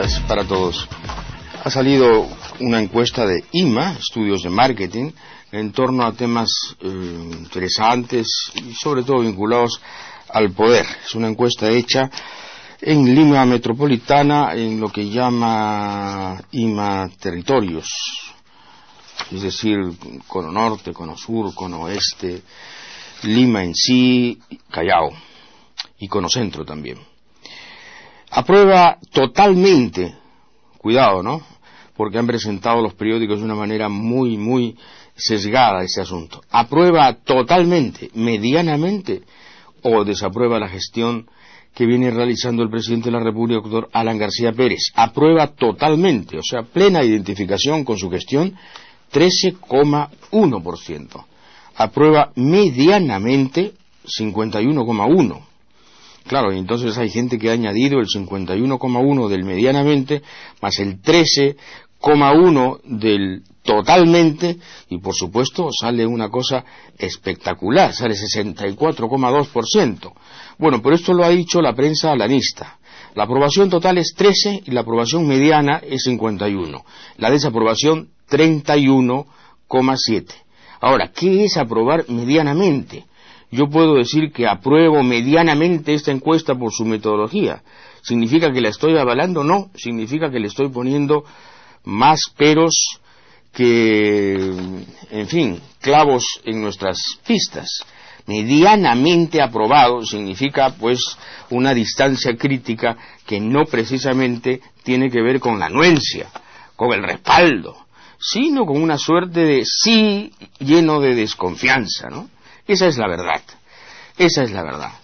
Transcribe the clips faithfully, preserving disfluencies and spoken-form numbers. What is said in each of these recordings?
días para todos. Ha salido una encuesta de I M A, Estudios de Marketing, en torno a temas eh, interesantes y sobre todo vinculados al poder. Es una encuesta hecha en Lima Metropolitana, en lo que llama I M A Territorios, es decir, Cono Norte, Cono Sur, Cono Oeste, Lima en sí, Callao y Cono Centro también. Aprueba totalmente, cuidado, ¿no?, porque han presentado los periódicos de una manera muy, muy sesgada ese asunto. Aprueba totalmente, medianamente, o desaprueba la gestión que viene realizando el presidente de la República, doctor Alan García Pérez. Aprueba totalmente, o sea, plena identificación con su gestión, trece coma uno por ciento. Aprueba medianamente, cincuenta y uno coma uno por ciento. Claro, y entonces hay gente que ha añadido el cincuenta y uno coma uno por ciento del medianamente, más el trece coma uno por ciento del totalmente, y por supuesto sale una cosa espectacular, sale sesenta y cuatro coma dos por ciento. Bueno, pero esto lo ha dicho la prensa alanista. La aprobación total es trece y la aprobación mediana es cincuenta y uno. La desaprobación treinta y uno coma siete. Ahora, ¿qué es aprobar medianamente? Yo puedo decir que apruebo medianamente esta encuesta por su metodología. ¿Significa que la estoy avalando? No, significa que le estoy poniendo más peros que, en fin, clavos en nuestras pistas. Medianamente aprobado significa, pues, una distancia crítica que no precisamente tiene que ver con la anuencia, con el respaldo, sino con una suerte de sí lleno de desconfianza, ¿no? Esa es la verdad, esa es la verdad.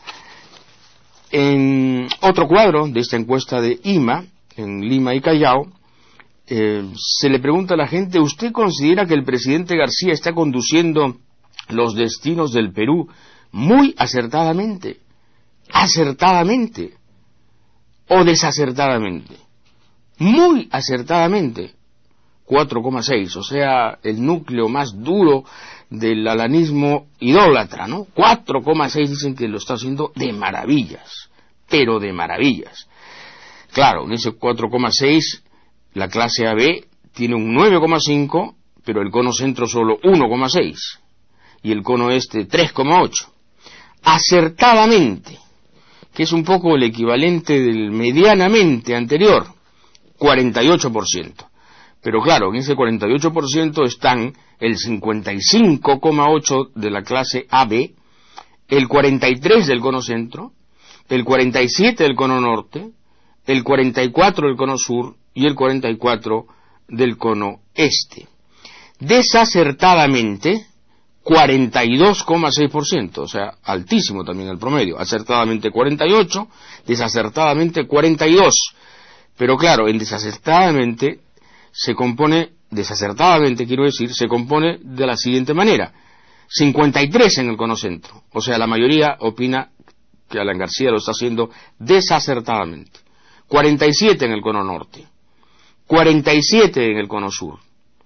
En otro cuadro de esta encuesta de I M A, en Lima y Callao, eh, se le pregunta a la gente: ¿usted considera que el presidente García está conduciendo los destinos del Perú muy acertadamente, acertadamente o desacertadamente? Muy acertadamente, cuatro coma seis, o sea, el núcleo más duro del alanismo idólatra, ¿no? cuatro coma seis dicen que lo está haciendo de maravillas, pero de maravillas. Claro, en ese cuatro coma seis, la clase A B tiene un nueve coma cinco, pero el cono centro solo uno coma seis, y el cono este tres coma ocho. Acertadamente, que es un poco el equivalente del medianamente anterior, cuarenta y ocho por ciento. Pero claro, en ese cuarenta y ocho por ciento están el cincuenta y cinco coma ocho por ciento de la clase A B, el cuarenta y tres por ciento del cono centro, el cuarenta y siete por ciento del cono norte, el cuarenta y cuatro por ciento del cono sur y el cuarenta y cuatro por ciento del cono este. Desacertadamente, cuarenta y dos coma seis por ciento, o sea, altísimo también el promedio. Acertadamente cuarenta y ocho, desacertadamente cuarenta y dos. Pero claro, en desacertadamente se compone, desacertadamente quiero decir, se compone de la siguiente manera: cincuenta y tres en el cono centro, o sea, la mayoría opina que Alan García lo está haciendo desacertadamente, cuarenta y siete en el cono norte, cuarenta y siete en el cono sur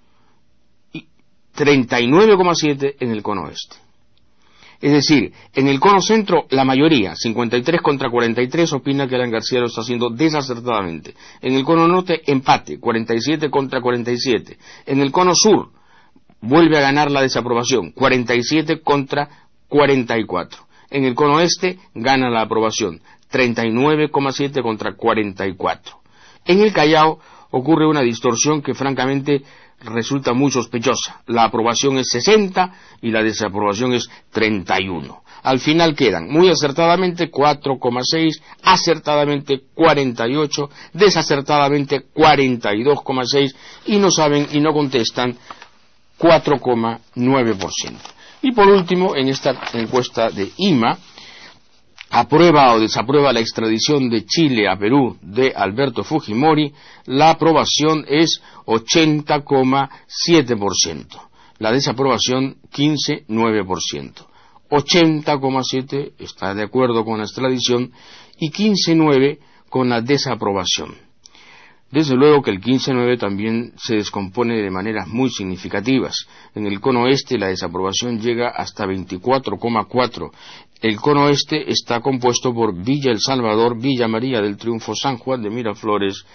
y treinta y nueve coma siete en el cono oeste. Es decir, en el cono centro la mayoría, cincuenta y tres contra cuarenta y tres, opina que Alan García lo está haciendo desacertadamente. En el cono norte, empate, cuarenta y siete contra cuarenta y siete. En el cono sur, vuelve a ganar la desaprobación, cuarenta y siete contra cuarenta y cuatro. En el cono este, gana la aprobación, treinta y nueve coma siete contra cuarenta y cuatro. En el Callao ocurre una distorsión que francamente resulta muy sospechosa. La aprobación es sesenta y la desaprobación es treinta y uno. Al final quedan muy acertadamente cuatro coma seis, acertadamente cuarenta y ocho, desacertadamente cuarenta y dos coma seis y no saben y no contestan cuatro coma nueve por ciento. Y por último, en esta encuesta de I M A, aprueba o desaprueba la extradición de Chile a Perú de Alberto Fujimori, la aprobación es ochenta coma siete por ciento, la desaprobación quince coma nueve por ciento. ochenta coma siete por ciento está de acuerdo con la extradición y quince coma nueve por ciento con la desaprobación. Desde luego que el quince coma nueve por ciento también se descompone de maneras muy significativas. En el cono este la desaprobación llega hasta veinticuatro coma cuatro por ciento. El cono este está compuesto por Villa El Salvador, Villa María del Triunfo, San Juan de Miraflores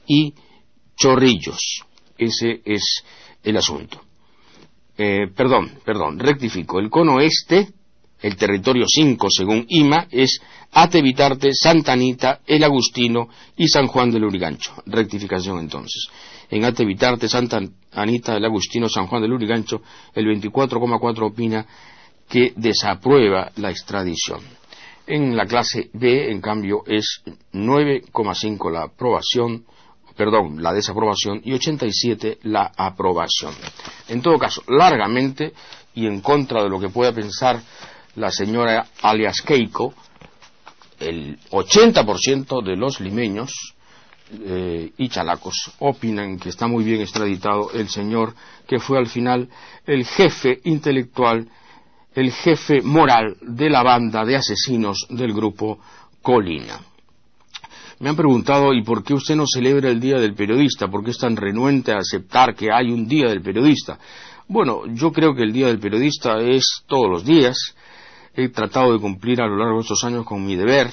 y Chorrillos. Ese es el asunto. Eh, perdón, perdón, rectifico. El cono este, el territorio cinco según I M A, es Atevitarte, Santa Anita, El Agustino y San Juan del Lurigancho. Rectificación entonces. En Atevitarte, Santa Anita, El Agustino, San Juan del Lurigancho, el veinticuatro coma cuatro opina que desaprueba la extradición. En la clase B, en cambio, es nueve coma cinco la aprobación, perdón, la desaprobación, y ochenta y siete la aprobación. En todo caso, largamente, y en contra de lo que pueda pensar la señora alias Keiko, el ochenta por ciento de los limeños eh, y chalacos opinan que está muy bien extraditado el señor que fue al final el jefe intelectual, el jefe moral de la banda de asesinos del grupo Colina. Me han preguntado, ¿y por qué usted no celebra el Día del Periodista? ¿Por qué es tan renuente a aceptar que hay un Día del Periodista? Bueno, yo creo que el Día del Periodista es todos los días. He tratado de cumplir a lo largo de estos años con mi deber,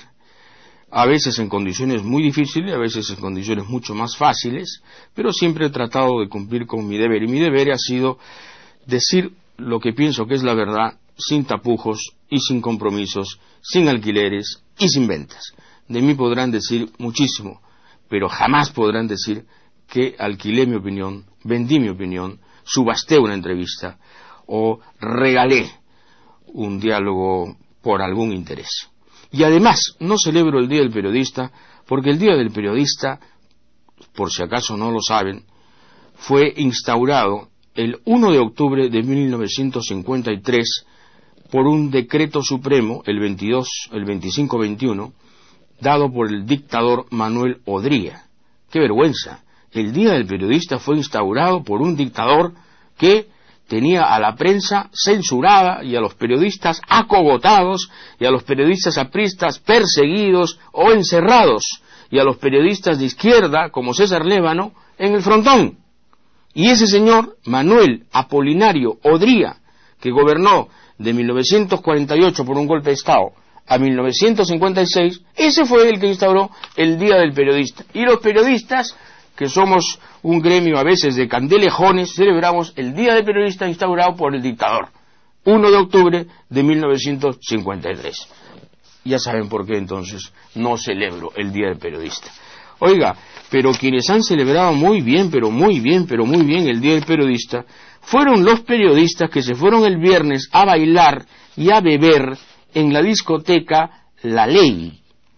a veces en condiciones muy difíciles, a veces en condiciones mucho más fáciles, pero siempre he tratado de cumplir con mi deber. Y mi deber ha sido decir lo que pienso que es la verdad, sin tapujos y sin compromisos, sin alquileres y sin ventas. De mí podrán decir muchísimo, pero jamás podrán decir que alquilé mi opinión, vendí mi opinión, subasté una entrevista o regalé un diálogo por algún interés. Y además, no celebro el Día del Periodista porque el Día del Periodista, por si acaso no lo saben, fue instaurado el uno de octubre de mil novecientos cincuenta y tres por un decreto supremo, el veintidós, el veinticinco veintiuno, dado por el dictador Manuel Odría. ¡Qué vergüenza! El Día del Periodista fue instaurado por un dictador que tenía a la prensa censurada y a los periodistas acogotados y a los periodistas apristas perseguidos o encerrados y a los periodistas de izquierda, como César Lévano, en el frontón. Y ese señor, Manuel Apolinario Odría, que gobernó de mil novecientos cuarenta y ocho por un golpe de Estado a mil novecientos cincuenta y seis, ese fue el que instauró el Día del Periodista. Y los periodistas, que somos un gremio a veces de candelejones, celebramos el Día del Periodista instaurado por el dictador, uno de octubre de mil novecientos cincuenta y tres. Ya saben por qué entonces no celebro el Día del Periodista. Oiga, pero quienes han celebrado muy bien, pero muy bien, pero muy bien el Día del Periodista, fueron los periodistas que se fueron el viernes a bailar y a beber en la discoteca La Ley.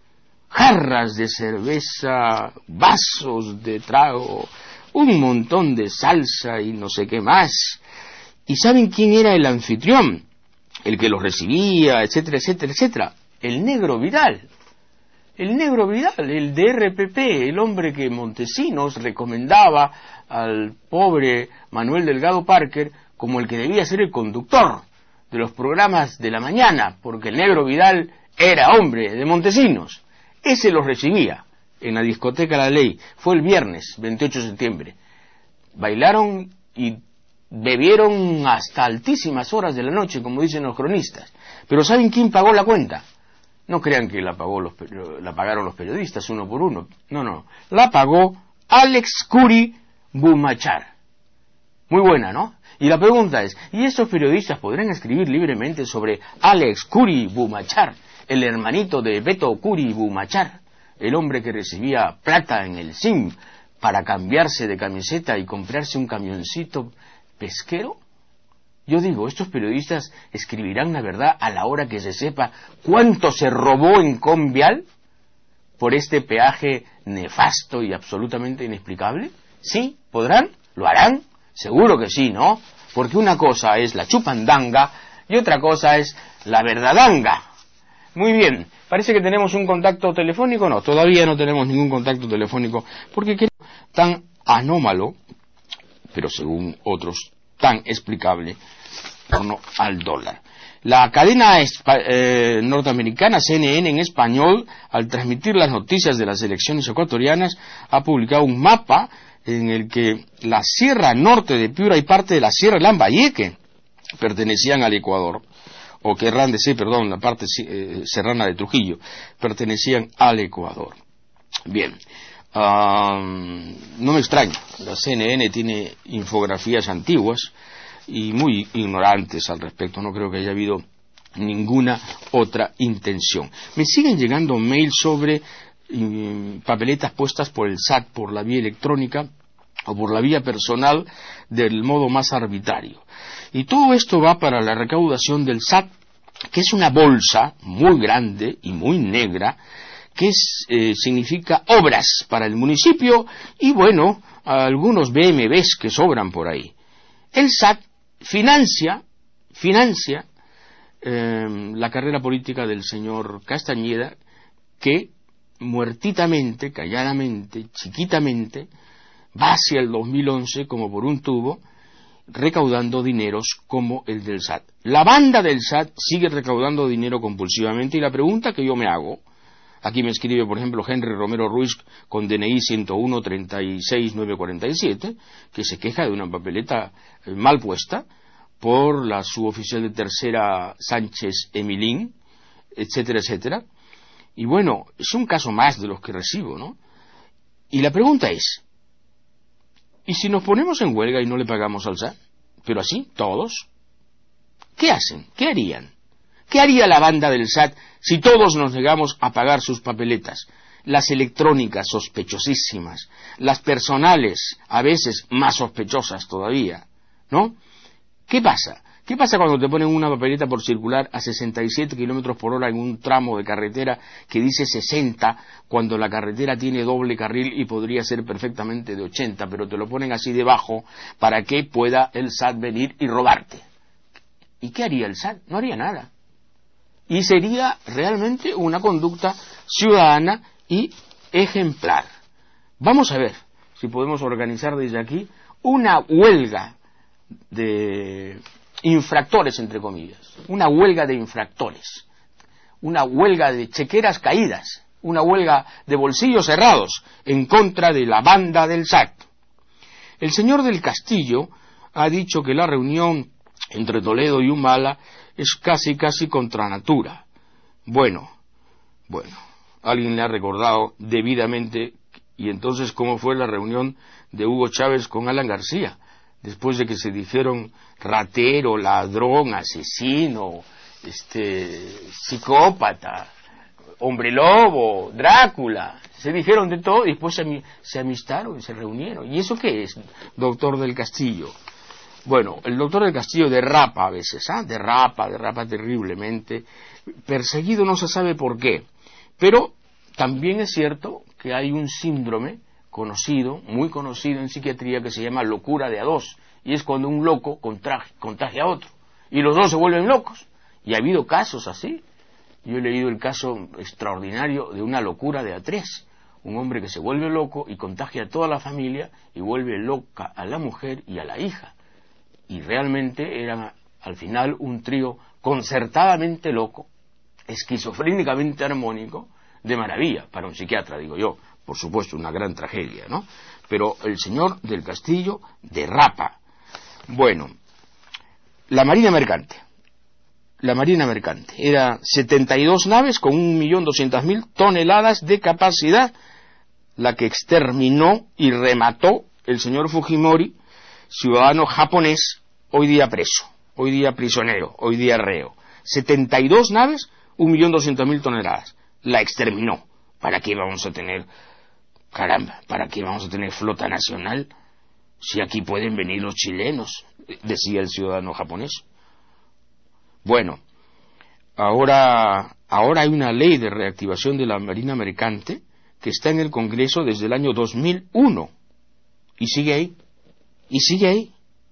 Jarras de cerveza, vasos de trago, un montón de salsa y no sé qué más. ¿Y saben quién era el anfitrión? El que los recibía, etcétera, etcétera, etcétera. El Negro Vidal. El Negro Vidal, el de R P P, el hombre que Montesinos recomendaba al pobre Manuel Delgado Parker como el que debía ser el conductor de los programas de la mañana, porque el Negro Vidal era hombre de Montesinos. Ese los recibía en la discoteca La Ley. Fue el viernes, veintiocho de septiembre. Bailaron y bebieron hasta altísimas horas de la noche, como dicen los cronistas. Pero ¿saben quién pagó la cuenta? No crean que la, pagó los, la pagaron los periodistas uno por uno. No, no. La pagó Alex Curi Bumachar. Muy buena, ¿no? Y la pregunta es, ¿y estos periodistas podrán escribir libremente sobre Alex Curi Bumachar, el hermanito de Beto Curi Bumachar, el hombre que recibía plata en el S I M para cambiarse de camiseta y comprarse un camioncito pesquero? Yo digo, ¿estos periodistas escribirán la verdad a la hora que se sepa cuánto se robó en Convial por este peaje nefasto y absolutamente inexplicable? ¿Sí? ¿Podrán? ¿Lo harán? Seguro que sí, ¿no? Porque una cosa es la chupandanga y otra cosa es la verdadanga. Muy bien, parece que tenemos un contacto telefónico. No, todavía no tenemos ningún contacto telefónico porque creo tan anómalo, pero según otros tan explicable, en torno al dólar. La cadena eh, norteamericana C N N en español, al transmitir las noticias de las elecciones ecuatorianas, ha publicado un mapa en el que la sierra norte de Piura y parte de la sierra de Lambayeque pertenecían al Ecuador, o querrán decir, perdón, la parte eh, serrana de Trujillo, pertenecían al Ecuador. Bien, Uh, no me extraña, la C N N tiene infografías antiguas y muy ignorantes al respecto, no creo que haya habido ninguna otra intención. Me siguen llegando mails sobre um, papeletas puestas por el S A T por la vía electrónica o por la vía personal del modo más arbitrario. Y todo esto va para la recaudación del S A T, que es una bolsa muy grande y muy negra, que es, eh, significa obras para el municipio y, bueno, algunos B M Ws que sobran por ahí. El S A T financia, financia eh, la carrera política del señor Castañeda, que muertitamente, calladamente, chiquitamente, va hacia el dos mil once como por un tubo, recaudando dineros como el del S A T. La banda del S A T sigue recaudando dinero compulsivamente y la pregunta que yo me hago, aquí me escribe por ejemplo Henry Romero Ruiz con D N I ciento uno treinta y seis nueve cuarenta y siete, que se queja de una papeleta eh, mal puesta por la suboficial de tercera Sánchez Emilín, etcétera, etcétera. Y bueno, es un caso más de los que recibo, ¿no? Y la pregunta es, ¿y si nos ponemos en huelga y no le pagamos al S A T? Pero así, todos. ¿Qué hacen? ¿Qué harían? ¿Qué haría la banda del S A T si todos nos negamos a pagar sus papeletas? Las electrónicas sospechosísimas, las personales a veces más sospechosas todavía, ¿no? ¿Qué pasa? ¿Qué pasa cuando te ponen una papeleta por circular a sesenta y siete kilómetros por hora en un tramo de carretera que dice sesenta, cuando la carretera tiene doble carril y podría ser perfectamente de ochenta, pero te lo ponen así debajo para que pueda el S A T venir y robarte? ¿Y qué haría el S A T? No haría nada. Y sería realmente una conducta ciudadana y ejemplar. Vamos a ver si podemos organizar desde aquí una huelga de infractores, entre comillas, una huelga de infractores, una huelga de chequeras caídas, una huelga de bolsillos cerrados en contra de la banda del S A T. El señor del Castillo ha dicho que la reunión entre Toledo y Humala es casi casi contra natura. Bueno, bueno, alguien le ha recordado debidamente, y entonces cómo fue la reunión de Hugo Chávez con Alan García, después de que se dijeron ratero, ladrón, asesino, este, psicópata, hombre lobo, Drácula, se dijeron de todo y después se, se amistaron y se reunieron. ¿Y eso qué es, doctor del Castillo? Bueno, el doctor del Castillo derrapa a veces, ¿ah? derrapa, derrapa terriblemente, perseguido no se sabe por qué, pero también es cierto que hay un síndrome conocido, muy conocido en psiquiatría, que se llama locura de a dos, y es cuando un loco contagia a otro, y los dos se vuelven locos, y ha habido casos así. Yo he leído el caso extraordinario de una locura de a tres, un hombre que se vuelve loco y contagia a toda la familia, y vuelve loca a la mujer y a la hija, y realmente era al final un trío concertadamente loco, esquizofrénicamente armónico, de maravilla, para un psiquiatra, digo yo. Por supuesto, una gran tragedia, ¿no? Pero el señor del Castillo derrapa. Bueno, la Marina Mercante. La Marina Mercante. Era setenta y dos naves con un millón doscientas mil toneladas de capacidad, la que exterminó y remató el señor Fujimori, ciudadano japonés, hoy día preso, hoy día prisionero, hoy día reo. setenta y dos naves, un millón doscientas mil toneladas. La exterminó. ¿Para qué vamos a tener, caramba, para qué vamos a tener flota nacional si aquí pueden venir los chilenos? Decía el ciudadano japonés. Bueno, ahora, ahora hay una ley de reactivación de la Marina Mercante que está en el Congreso desde el año dos mil uno y sigue ahí, y sigue ahí,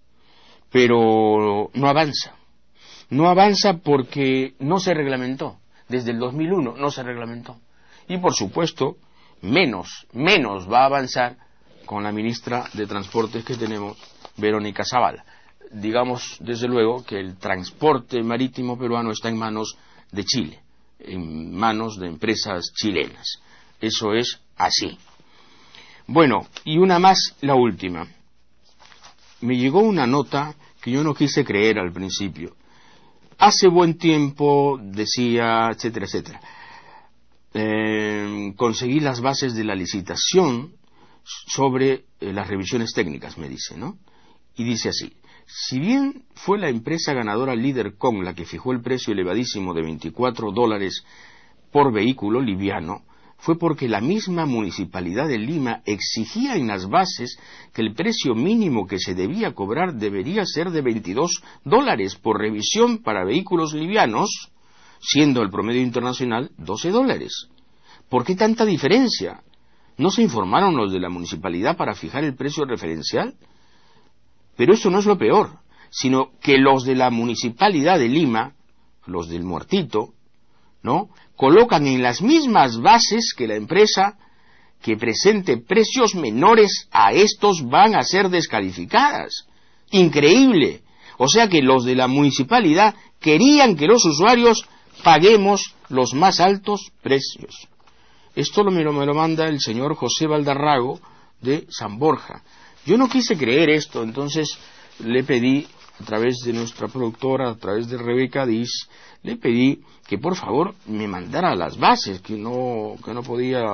pero no avanza. No avanza porque no se reglamentó. Desde el dos mil uno no se reglamentó. Y por supuesto, menos, menos va a avanzar con la ministra de Transportes que tenemos, Verónica Zavala. Digamos, desde luego, que el transporte marítimo peruano está en manos de Chile, en manos de empresas chilenas. Eso es así. Bueno, y una más, la última. Me llegó una nota que yo no quise creer al principio. Hace buen tiempo, decía, etcétera, etcétera. eh, conseguí las bases de la licitación sobre eh, las revisiones técnicas, me dice, ¿no? Y dice así: si bien fue la empresa ganadora Lidercon la que fijó el precio elevadísimo de veinticuatro dólares por vehículo liviano, fue porque la misma Municipalidad de Lima exigía en las bases que el precio mínimo que se debía cobrar debería ser de veintidós dólares por revisión para vehículos livianos, siendo el promedio internacional doce dólares. ¿Por qué tanta diferencia? ¿No se informaron los de la municipalidad para fijar el precio referencial? Pero eso no es lo peor, sino que los de la Municipalidad de Lima, los del muertito, ¿no?, colocan en las mismas bases que la empresa que presente precios menores a estos van a ser descalificadas. Increíble. O sea que los de la municipalidad querían que los usuarios paguemos los más altos precios. Esto me lo, me lo manda el señor José Valdarrago de San Borja. Yo no quise creer esto, entonces le pedí, a través de nuestra productora, a través de Rebeca Diz, le pedí que por favor me mandara las bases, que no, que no podía,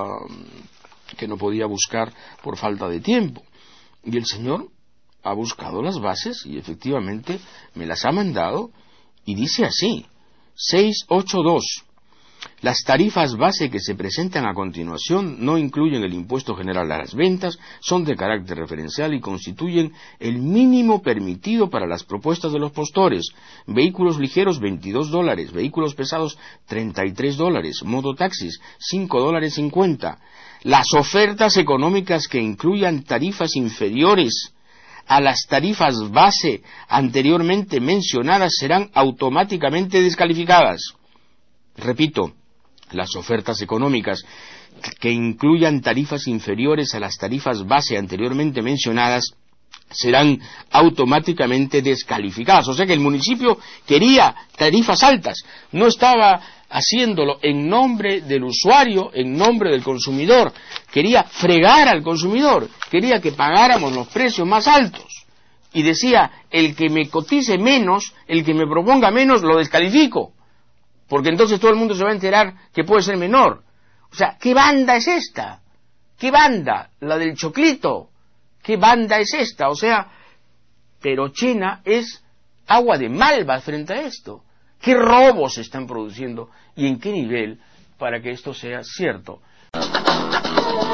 que no podía buscar por falta de tiempo. Y el señor ha buscado las bases y efectivamente me las ha mandado, y dice así: seiscientos ochenta y dos. Las tarifas base que se presentan a continuación no incluyen el impuesto general a las ventas, son de carácter referencial y constituyen el mínimo permitido para las propuestas de los postores. Vehículos ligeros veintidós dólares, vehículos pesados treinta y tres dólares, mototaxis cinco dólares cincuenta. Las ofertas económicas que incluyan tarifas inferiores a las tarifas base anteriormente mencionadas serán automáticamente descalificadas. Repito, las ofertas económicas que incluyan tarifas inferiores a las tarifas base anteriormente mencionadas serán automáticamente descalificadas. O sea que el municipio quería tarifas altas, no estaba haciéndolo en nombre del usuario, en nombre del consumidor, quería fregar al consumidor, quería que pagáramos los precios más altos. Y decía: el que me cotice menos, el que me proponga menos, lo descalifico, porque entonces todo el mundo se va a enterar que puede ser menor. O sea, ¿qué banda es esta? ¿Qué banda? La del choclito. ¿Qué banda es esta? O sea, Perochena es agua de malva frente a esto. ¿Qué robos se están produciendo y en qué nivel para que esto sea cierto?